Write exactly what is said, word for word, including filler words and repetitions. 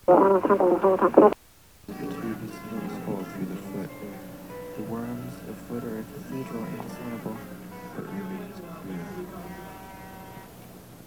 The tube is filled with holes through the foot. The worms of foot are a cathedral indiscernible.